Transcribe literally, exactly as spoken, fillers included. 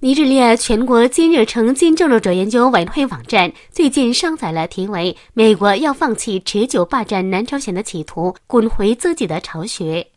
尼日利亚全国金日成金政治者研究委员会网站最近上载了题为“美国要放弃持久霸占南朝鲜的企图，滚回自己的巢穴”